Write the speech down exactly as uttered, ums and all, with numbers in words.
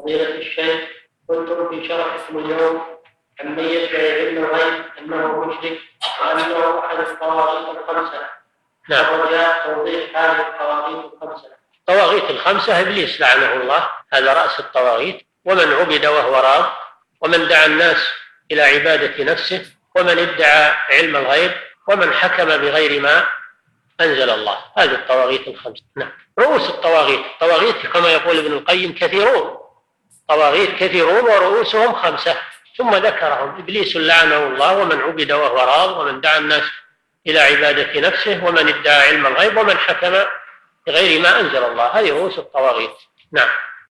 فضيلة الشيخ، كنتم في شرحكم اليوم عن من يدعي علم الغيب أنه مشرك وأنه أحد الطواغيت الخمسة. نعم. ورجاء توضيح هذه الطواغيت الخمسة. الطواغيت الخمسة إبليس لعنه الله، هذا رأس الطواغيت، ومن عبد وهو راض، ومن دعا الناس إلى عبادة نفسه، ومن ادعى علم الغيب، ومن حكم بغير ما أنزل الله. هذه الطواغيت الخمسة. نعم. رؤوس الطواغيت، الطواغيت كما يقول ابن القيم كثيرون، طواغيت كثيرون ورؤوسهم خمسة، ثم ذكرهم: إبليس لعنه الله، ومن عبد وهو راض، ومن دعا الناس إلى عبادة نفسه، ومن ادعى علم الغيب، ومن حكم بغير ما أنزل الله. هذه رؤوس الطواغيت. نعم.